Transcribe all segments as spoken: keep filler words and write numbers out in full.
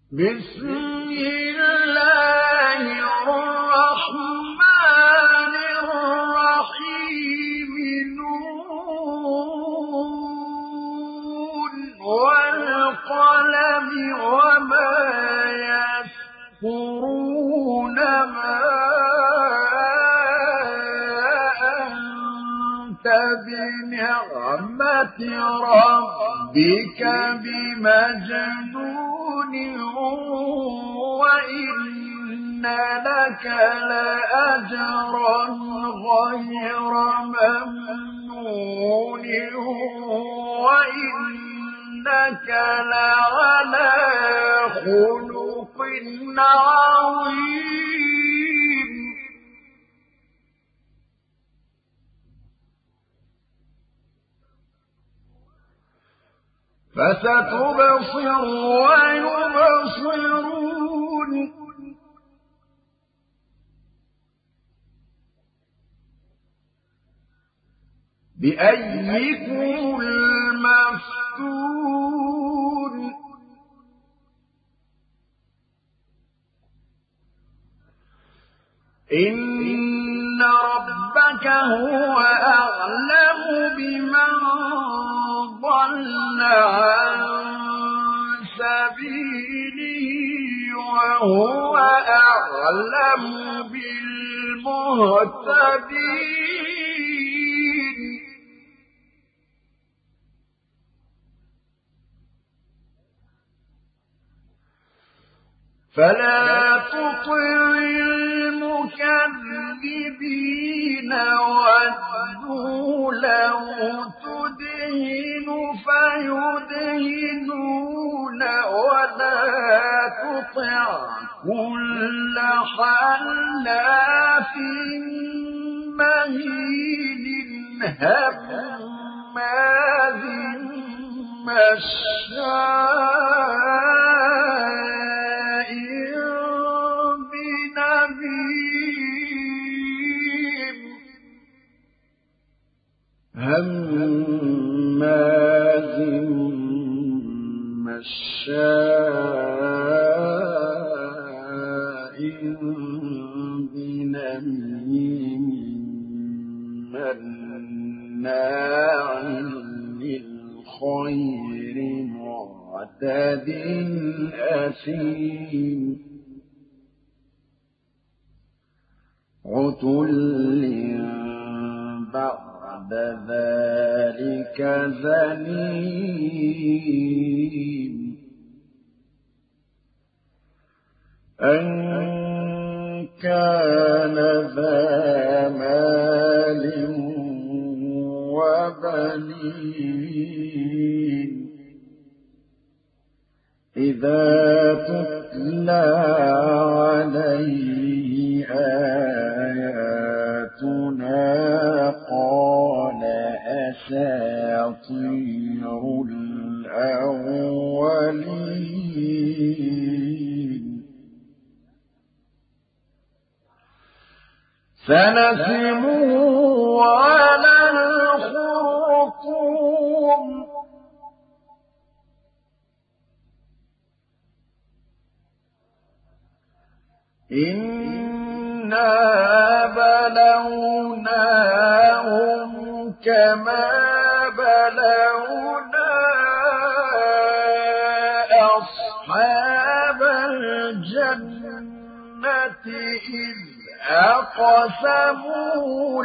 بسم الله الرحمن الرحيم نون والقلم وما يسطرون ما أنت بنعمة ربك بمجنون وإن لك لأجرا غير ممنون وإنك لعلى خلق عظيم فستبصر ويبصرون بأيكم المفتون إن ربك هو أعلم بمن ضل عن سبيله وهو أعلم بالمهتدين فلا تطع المكذبين ودوا لو تدهن فيدهنون ولا تطع كل حلاف مهين هماز مشاء بنميم هماز مشاء بنميم مناع للخير معتد أثيم عتل بعد ذلك زنيم أن كان ذا مال وبنين إذا تتلى عليه آياتنا قال أساطير الأولين سنسمه على الخرطوم إنا بلوناهم كما بلونا أصحاب الجنة إذ أقسموا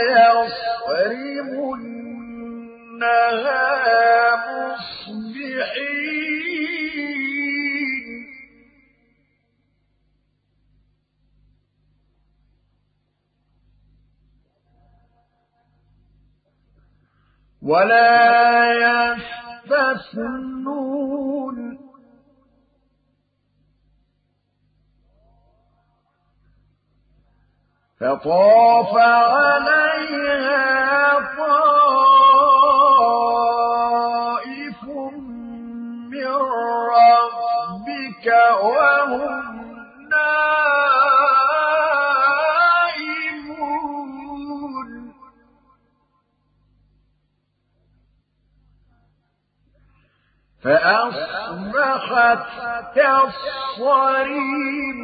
ليصرمنها مصبحين ولا يستثنون فطاف عليها طائف من ربك وهم نائمون فأصبح أصبحت كالصريم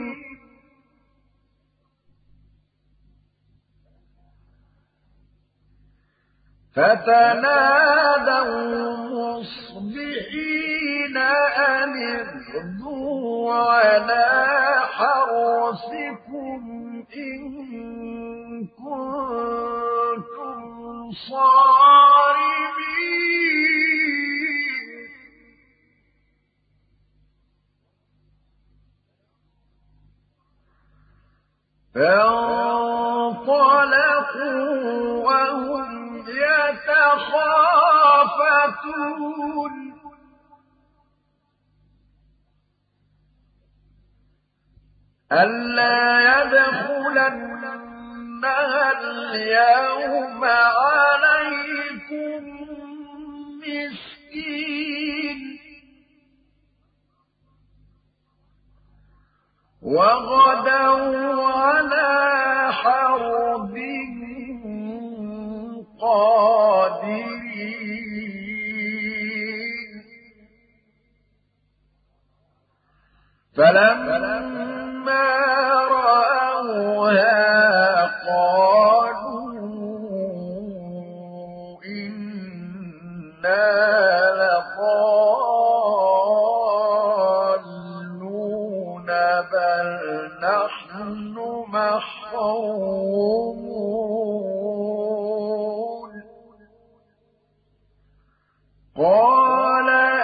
فتنادوا مصبحين أن اغدوا على حرثكم إن كنتم صارمين فانطلقوا وهم يتخافتون ألا يدخلنها اليوم عليكم مسكين وغدوا على حرب قادرين فلما رأوها قالوا إنا لضالون بل نحن محرومون قال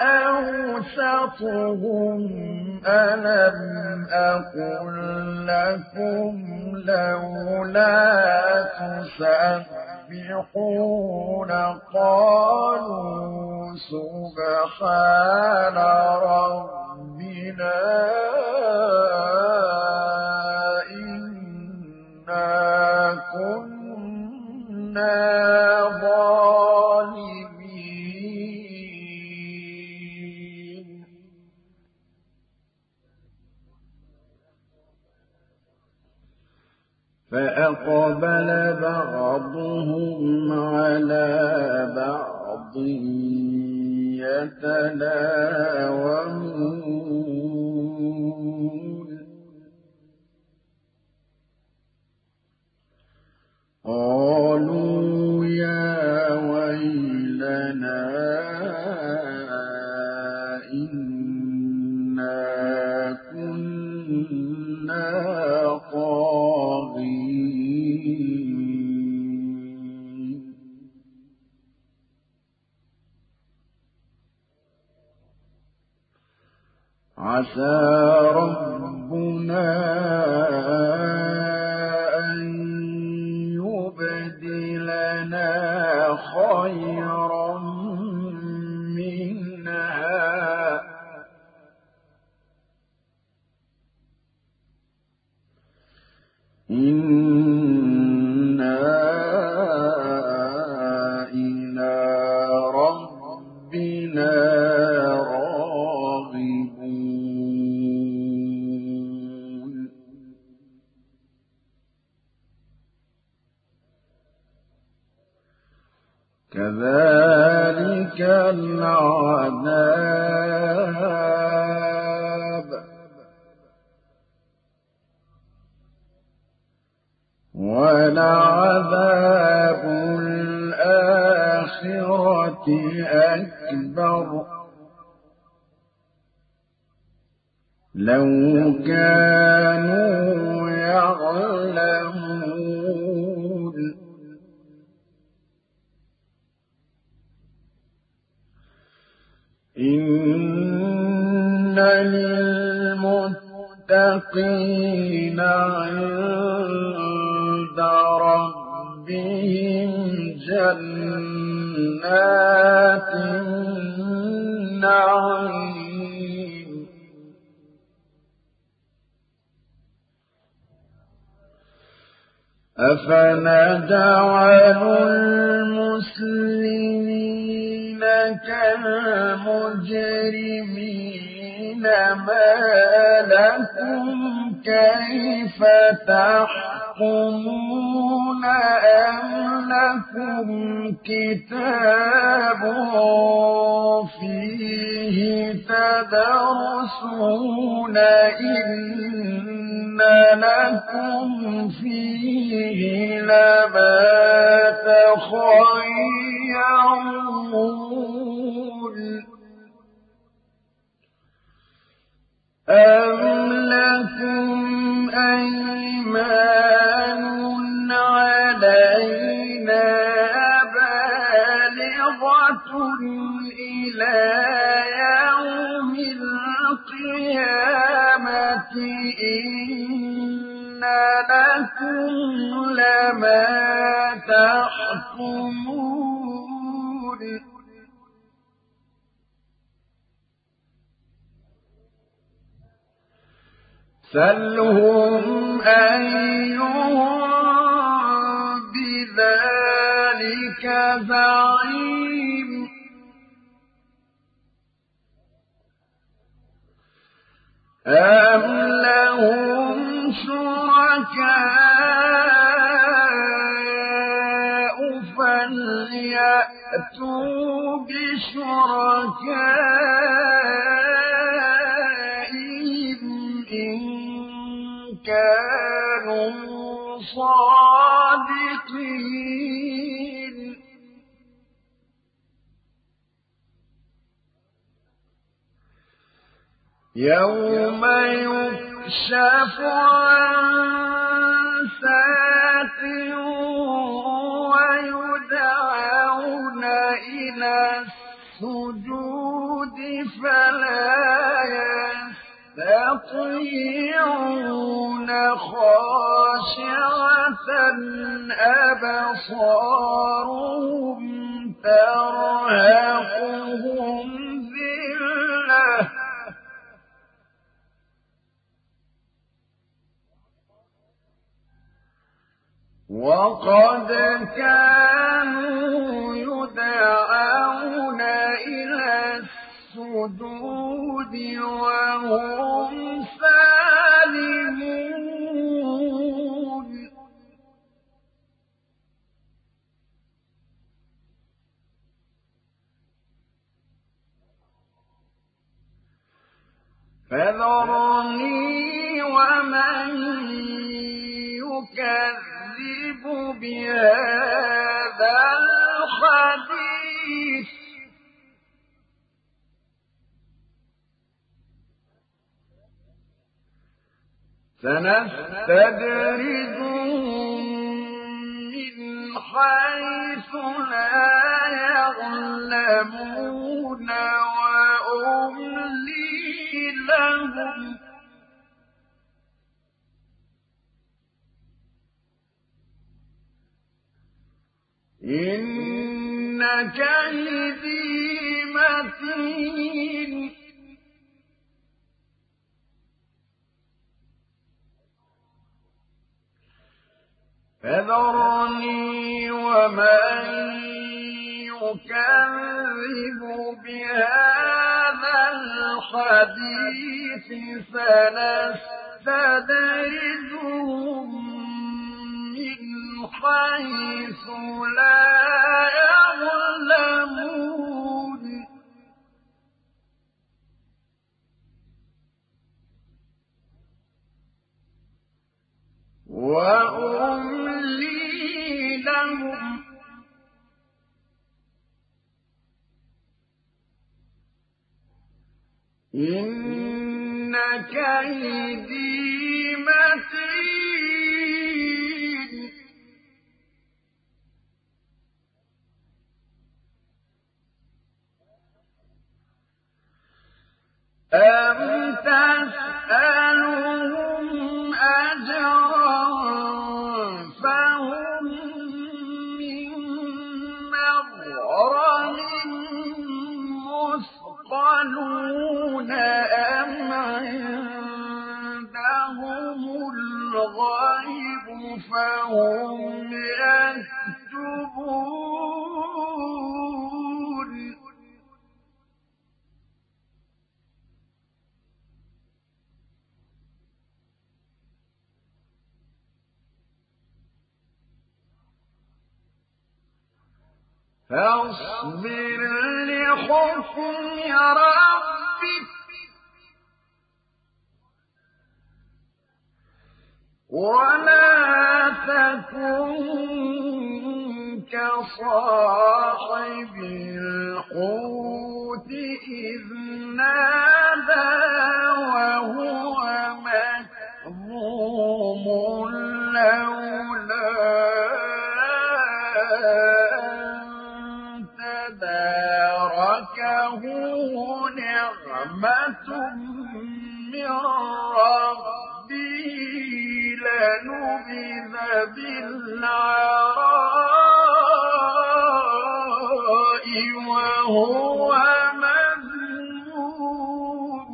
أوسطهم ألم أقل لكم لولا تسبحون قالوا سبحان ربنا إنا كنا ظالمين فأقبل بعضهم على بعض يتلاومون قالوا يا ويلنا إنا كنا طاغين عسى ربنا أن يبدلنا خيرا منها إنا إلى ربنا راغبون كذلك العذاب ولعذاب الآخرة أكبر لو كانوا يعلمون إن للمتقين عند ربهم جنات النعيم أفنجعل المسلمين كالمجرمين ما لكم كيف تحكمون أم لكم كتاب فيه تدرسون إن لكم فيه لما تخيرون أم لكم أيمان علينا بالغة إلى يوم القيامة إن لكم لما تحكمون سلهم أيهم بذلك زعيم أم لهم شركاء فليأتوا بشركائهم إن كانوا صادقين يوم يكشف عن ساق ويدعون إلى السجود فلا يستطيعون خاشعة أبصارهم ترهقهم ذلة وقد كانوا يدعون إلى السجود وهم سالمون فذرني ومن يكذب بهذا الحديث سنستدرجهم من حيث لا يعلمون وأملي لهم إن كيدي متين فذرني ومن يكذب بهذا الحديث سنستدرجهم من حيث لا يعلمون وأملي لهم إن كيدي متين أم تسألهم أجرا فهم من مغرم مثقلون أم عندهم الغيب فهم يكتبون فاصبر لحكم ربك ولا تكن كصاحب الحوت إذ نادى وهو مكظوم لولا أن تداركه نعمة من ربه لنبذ بالعراء وهو مذموم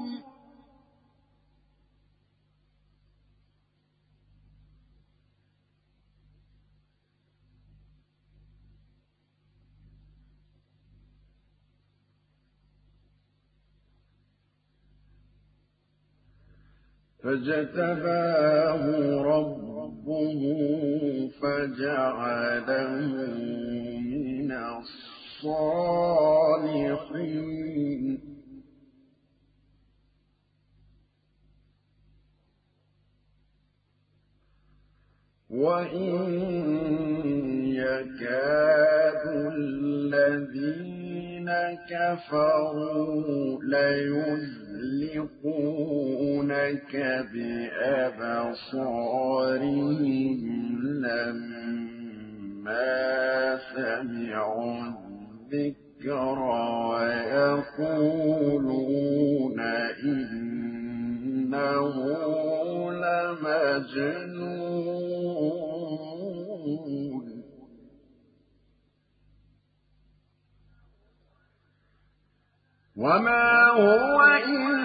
فاجتباه ربه فجعله من الصالحين وإن يكاد الذين كفروا ليزلقونك بأبصارهم لما سمعوا الذكر ويقولون إنه لمجنون وما هو إلا